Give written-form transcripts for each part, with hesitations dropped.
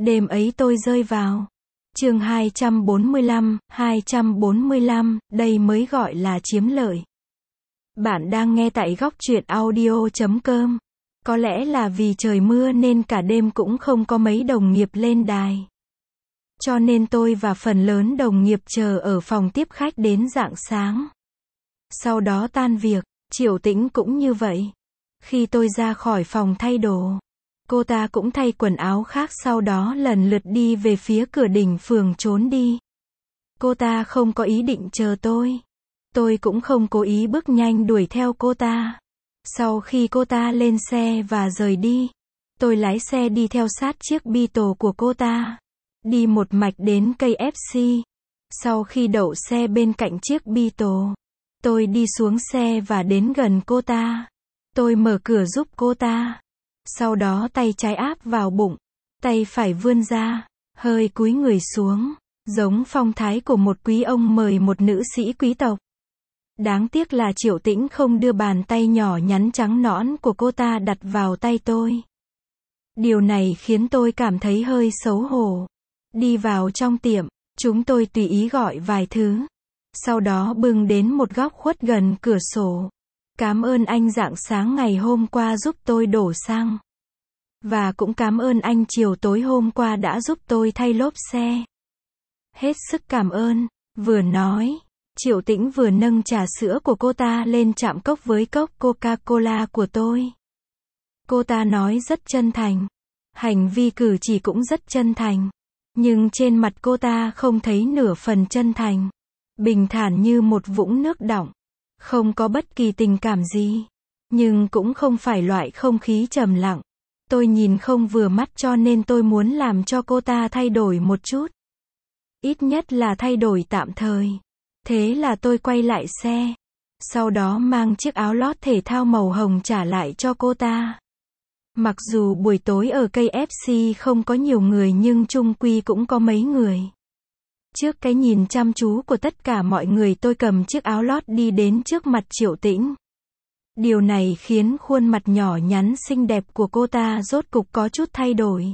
Đêm ấy tôi rơi vào. Chương 245, đây mới gọi là chiếm lợi. Bạn đang nghe tại góc truyện audio.com. Có lẽ là vì trời mưa nên cả đêm cũng không có mấy đồng nghiệp lên đài. Cho nên tôi và phần lớn đồng nghiệp chờ ở phòng tiếp khách đến rạng sáng. Sau đó tan việc, Triệu Tĩnh cũng như vậy. Khi tôi ra khỏi phòng thay đồ, cô ta cũng thay quần áo khác, sau đó lần lượt đi về phía cửa đỉnh phường trốn đi. Cô ta không có ý định chờ tôi cũng không cố ý bước nhanh đuổi theo cô ta. Sau khi cô ta lên xe và rời đi, tôi lái xe đi theo sát chiếc Beetle của cô ta, đi một mạch đến KFC. Sau khi đậu xe bên cạnh chiếc Beetle, tôi đi xuống xe và đến gần cô ta. Tôi mở cửa giúp cô ta. Sau đó tay trái áp vào bụng, tay phải vươn ra, hơi cúi người xuống, giống phong thái của một quý ông mời một nữ sĩ quý tộc. Đáng tiếc là Triệu Tĩnh không đưa bàn tay nhỏ nhắn trắng nõn của cô ta đặt vào tay tôi. Điều này khiến tôi cảm thấy hơi xấu hổ. Đi vào trong tiệm, chúng tôi tùy ý gọi vài thứ. Sau đó bưng đến một góc khuất gần cửa sổ. Cảm ơn anh rạng sáng ngày hôm qua giúp tôi đổ xăng. Và cũng cảm ơn anh chiều tối hôm qua đã giúp tôi thay lốp xe. Hết sức cảm ơn. Vừa nói, Triệu Tĩnh vừa nâng trà sữa của cô ta lên chạm cốc với cốc Coca-Cola của tôi. Cô ta nói rất chân thành. Hành vi cử chỉ cũng rất chân thành. Nhưng trên mặt cô ta không thấy nửa phần chân thành. Bình thản như một vũng nước đọng. Không có bất kỳ tình cảm gì. Nhưng cũng không phải loại không khí trầm lặng. Tôi nhìn không vừa mắt cho nên tôi muốn làm cho cô ta thay đổi một chút. Ít nhất là thay đổi tạm thời. Thế là tôi quay lại xe. Sau đó mang chiếc áo lót thể thao màu hồng trả lại cho cô ta. Mặc dù buổi tối ở KFC không có nhiều người nhưng chung quy cũng có mấy người. Trước cái nhìn chăm chú của tất cả mọi người, tôi cầm chiếc áo lót đi đến trước mặt Triệu Tĩnh. Điều này khiến khuôn mặt nhỏ nhắn xinh đẹp của cô ta rốt cục có chút thay đổi.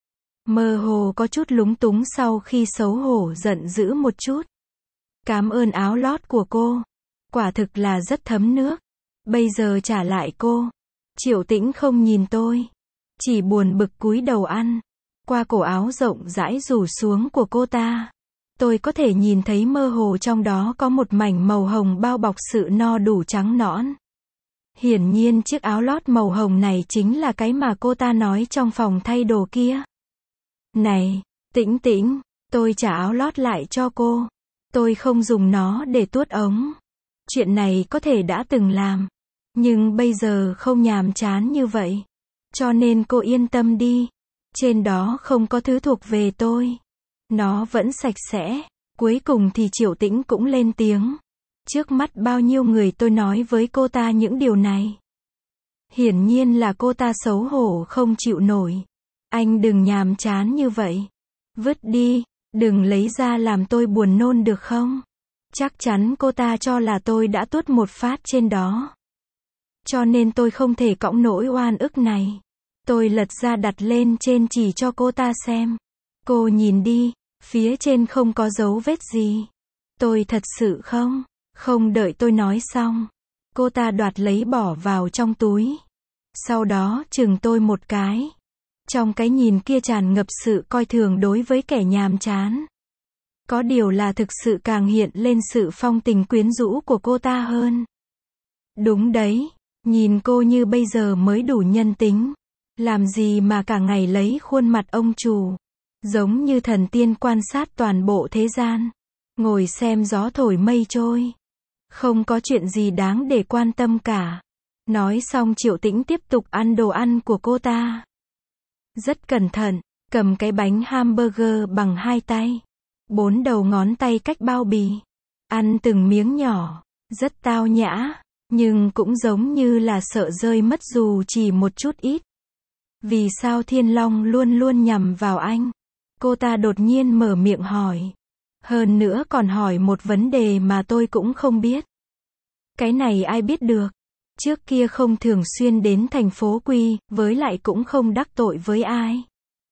Mơ hồ có chút lúng túng sau khi xấu hổ giận dữ một chút. Cảm ơn áo lót của cô. Quả thực là rất thấm nước. Bây giờ trả lại cô. Triệu Tĩnh không nhìn tôi. Chỉ buồn bực cúi đầu ăn. Qua cổ áo rộng rãi rủ xuống của cô ta, tôi có thể nhìn thấy mơ hồ trong đó có một mảnh màu hồng bao bọc sự no đủ trắng nõn. Hiển nhiên chiếc áo lót màu hồng này chính là cái mà cô ta nói trong phòng thay đồ kia. Này, Tĩnh Tĩnh, tôi trả áo lót lại cho cô. Tôi không dùng nó để tuốt ống. Chuyện này có thể đã từng làm. Nhưng bây giờ không nhàm chán như vậy. Cho nên cô yên tâm đi. Trên đó không có thứ thuộc về tôi. Nó vẫn sạch sẽ. Cuối cùng thì Triệu Tĩnh cũng lên tiếng. Trước mắt bao nhiêu người tôi nói với cô ta những điều này. Hiển nhiên là cô ta xấu hổ không chịu nổi. Anh đừng nhàm chán như vậy. Vứt đi, đừng lấy ra làm tôi buồn nôn được không? Chắc chắn cô ta cho là tôi đã tuốt một phát trên đó. Cho nên tôi không thể cõng nỗi oan ức này. Tôi lật ra đặt lên trên chỉ cho cô ta xem. Cô nhìn đi, phía trên không có dấu vết gì. Tôi thật sự không đợi tôi nói xong. Cô ta đoạt lấy bỏ vào trong túi. Sau đó chừng tôi một cái. Trong cái nhìn kia tràn ngập sự coi thường đối với kẻ nhàm chán. Có điều là thực sự càng hiện lên sự phong tình quyến rũ của cô ta hơn. Đúng đấy, nhìn cô như bây giờ mới đủ nhân tính. Làm gì mà cả ngày lấy khuôn mặt ông chủ. Giống như thần tiên quan sát toàn bộ thế gian. Ngồi xem gió thổi mây trôi. Không có chuyện gì đáng để quan tâm cả. Nói xong Triệu Tĩnh tiếp tục ăn đồ ăn của cô ta. Rất cẩn thận, cầm cái bánh hamburger bằng hai tay. 4 đầu ngón tay cách bao bì. Ăn từng miếng nhỏ. Rất tao nhã. Nhưng cũng giống như là sợ rơi mất dù chỉ một chút ít. Vì sao Thiên Long luôn luôn nhằm vào anh? Cô ta đột nhiên mở miệng hỏi. Hơn nữa còn hỏi một vấn đề mà tôi cũng không biết. Cái này ai biết được? Trước kia không thường xuyên đến thành phố Quy, với lại cũng không đắc tội với ai.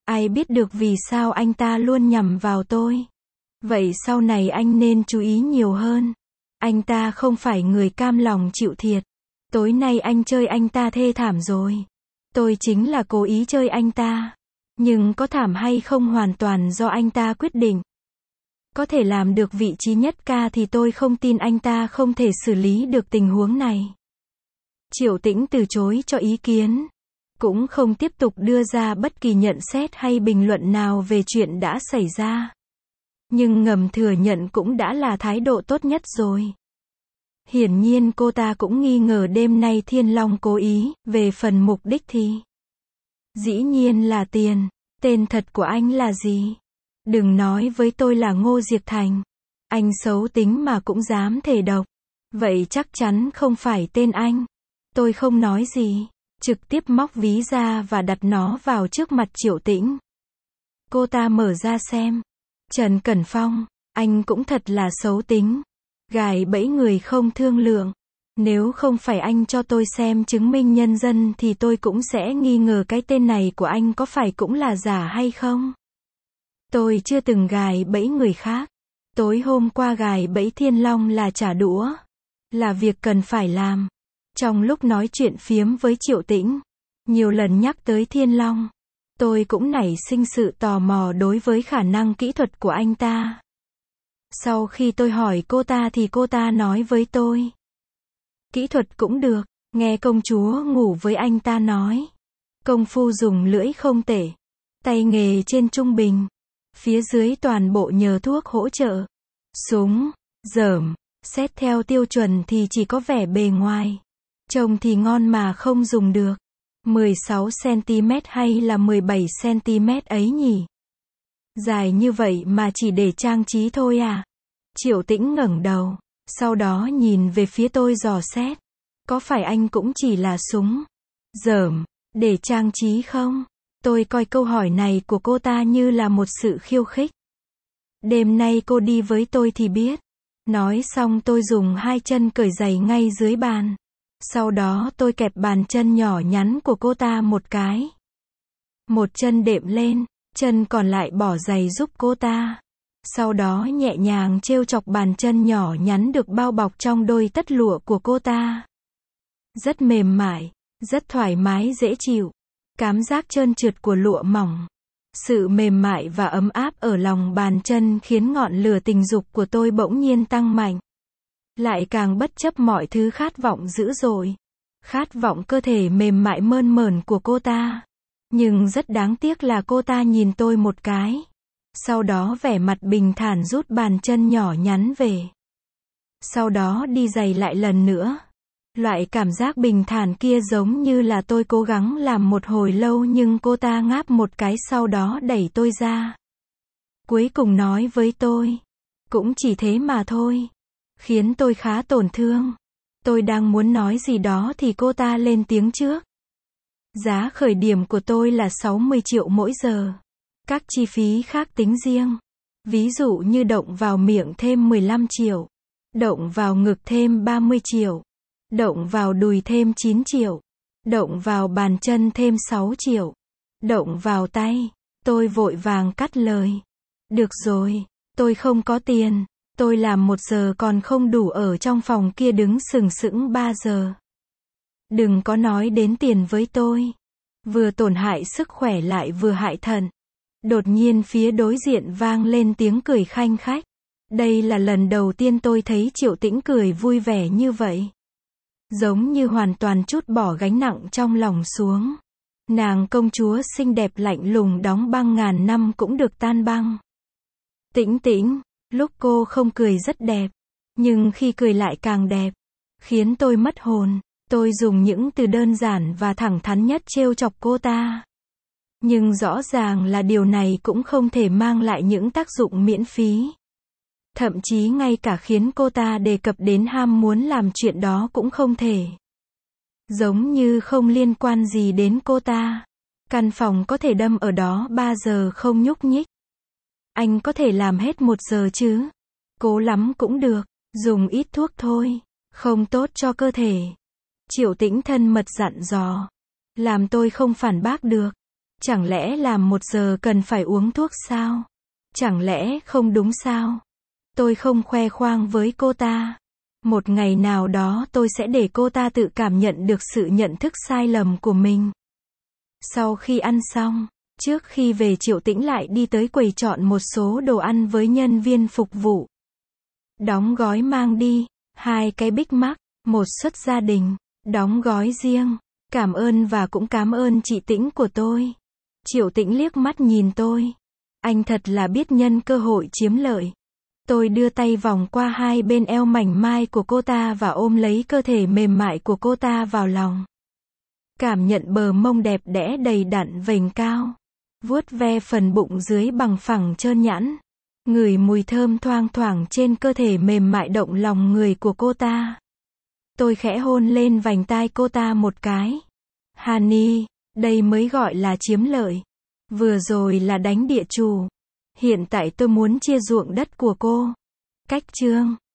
Ai biết được vì sao anh ta luôn nhằm vào tôi. Vậy sau này anh nên chú ý nhiều hơn. Anh ta không phải người cam lòng chịu thiệt. Tối nay anh chơi anh ta thê thảm rồi. Tôi chính là cố ý chơi anh ta. Nhưng có thảm hay không hoàn toàn do anh ta quyết định. Có thể làm được vị trí nhất ca thì tôi không tin anh ta không thể xử lý được tình huống này. Triệu Tĩnh từ chối cho ý kiến. Cũng không tiếp tục đưa ra bất kỳ nhận xét hay bình luận nào về chuyện đã xảy ra. Nhưng ngầm thừa nhận cũng đã là thái độ tốt nhất rồi. Hiển nhiên cô ta cũng nghi ngờ đêm nay Thiên Long cố ý, về phần mục đích thì dĩ nhiên là tiền. Tên thật của anh là gì? Đừng nói với tôi là Ngô Diệp Thành. Anh xấu tính mà cũng dám thề độc. Vậy chắc chắn không phải tên anh. Tôi không nói gì. Trực tiếp móc ví ra và đặt nó vào trước mặt Triệu Tĩnh. Cô ta mở ra xem. Trần Cẩn Phong, anh cũng thật là xấu tính. Gài bẫy người không thương lượng. Nếu không phải anh cho tôi xem chứng minh nhân dân thì tôi cũng sẽ nghi ngờ cái tên này của anh có phải cũng là giả hay không. Tôi chưa từng gài bẫy người khác. Tối hôm qua gài bẫy Thiên Long là trả đũa. Là việc cần phải làm. Trong lúc nói chuyện phiếm với Triệu Tĩnh, nhiều lần nhắc tới Thiên Long, tôi cũng nảy sinh sự tò mò đối với khả năng kỹ thuật của anh ta. Sau khi tôi hỏi cô ta thì cô ta nói với tôi. Kỹ thuật cũng được, nghe công chúa ngủ với anh ta nói. Công phu dùng lưỡi không tệ. Tay nghề trên trung bình. Phía dưới toàn bộ nhờ thuốc hỗ trợ. Súng, dởm, xét theo tiêu chuẩn thì chỉ có vẻ bề ngoài. Trông thì ngon mà không dùng được. 16cm hay là 17cm ấy nhỉ? Dài như vậy mà chỉ để trang trí thôi à? Triệu Tĩnh ngẩng đầu, sau đó nhìn về phía tôi dò xét. Có phải anh cũng chỉ là súng, dởm, để trang trí không? Tôi coi câu hỏi này của cô ta như là một sự khiêu khích. Đêm nay cô đi với tôi thì biết. Nói xong tôi dùng hai chân cởi giày ngay dưới bàn. Sau đó tôi kẹp bàn chân nhỏ nhắn của cô ta một cái. Một chân đệm lên, chân còn lại bỏ giày giúp cô ta. Sau đó nhẹ nhàng trêu chọc bàn chân nhỏ nhắn được bao bọc trong đôi tất lụa của cô ta. Rất mềm mại, rất thoải mái dễ chịu. Cảm giác trơn trượt của lụa mỏng. Sự mềm mại và ấm áp ở lòng bàn chân khiến ngọn lửa tình dục của tôi bỗng nhiên tăng mạnh. Lại càng bất chấp mọi thứ khát vọng dữ dội. Khát vọng cơ thể mềm mại mơn mởn của cô ta. Nhưng rất đáng tiếc là cô ta nhìn tôi một cái. Sau đó vẻ mặt bình thản rút bàn chân nhỏ nhắn về. Sau đó đi giày lại lần nữa. Loại cảm giác bình thản kia giống như là tôi cố gắng làm một hồi lâu nhưng cô ta ngáp một cái sau đó đẩy tôi ra. Cuối cùng nói với tôi. Cũng chỉ thế mà thôi. Khiến tôi khá tổn thương. Tôi đang muốn nói gì đó thì cô ta lên tiếng trước. Giá khởi điểm của tôi là 60 triệu mỗi giờ. Các chi phí khác tính riêng. Ví dụ như động vào miệng thêm 15 triệu. Động vào ngực thêm 30 triệu. Động vào đùi thêm 9 triệu. Động vào bàn chân thêm 6 triệu. Động vào tay. Tôi vội vàng cắt lời. Được rồi, tôi không có tiền. Tôi làm 1 giờ còn không đủ ở trong phòng kia đứng sừng sững 3 giờ. Đừng có nói đến tiền với tôi. Vừa tổn hại sức khỏe lại vừa hại thận. Đột nhiên phía đối diện vang lên tiếng cười khanh khách. Đây là lần đầu tiên tôi thấy Triệu Tĩnh cười vui vẻ như vậy. Giống như hoàn toàn trút bỏ gánh nặng trong lòng xuống. Nàng công chúa xinh đẹp lạnh lùng đóng băng ngàn năm cũng được tan băng. Tĩnh Tĩnh, lúc cô không cười rất đẹp. Nhưng khi cười lại càng đẹp. Khiến tôi mất hồn. Tôi dùng những từ đơn giản và thẳng thắn nhất trêu chọc cô ta. Nhưng rõ ràng là điều này cũng không thể mang lại những tác dụng miễn phí. Thậm chí ngay cả khiến cô ta đề cập đến ham muốn làm chuyện đó cũng không thể. Giống như không liên quan gì đến cô ta. Căn phòng có thể đâm ở đó 3 giờ không nhúc nhích. Anh có thể làm hết 1 giờ chứ? Cố lắm cũng được, dùng ít thuốc thôi, không tốt cho cơ thể. Triệu Tĩnh thân mật dặn dò. Làm tôi không phản bác được. Chẳng lẽ làm 1 giờ cần phải uống thuốc sao? Chẳng lẽ không đúng sao? Tôi không khoe khoang với cô ta. Một ngày nào đó tôi sẽ để cô ta tự cảm nhận được sự nhận thức sai lầm của mình. Sau khi ăn xong, trước khi về Triệu Tĩnh lại đi tới quầy chọn một số đồ ăn với nhân viên phục vụ. Đóng gói mang đi, 2 cái Big Mac, 1 suất gia đình, đóng gói riêng. Cảm ơn và cũng cảm ơn chị Tĩnh của tôi. Triệu Tĩnh liếc mắt nhìn tôi. Anh thật là biết nhân cơ hội chiếm lợi. Tôi đưa tay vòng qua hai bên eo mảnh mai của cô ta và ôm lấy cơ thể mềm mại của cô ta vào lòng. Cảm nhận bờ mông đẹp đẽ đầy đặn vành cao. Vuốt ve phần bụng dưới bằng phẳng trơn nhẵn. Ngửi mùi thơm thoang thoảng trên cơ thể mềm mại động lòng người của cô ta. Tôi khẽ hôn lên vành tai cô ta một cái. Honey, đây mới gọi là chiếm lợi. Vừa rồi là đánh địa chủ. Hiện tại tôi muốn chia ruộng đất của cô. Cách chương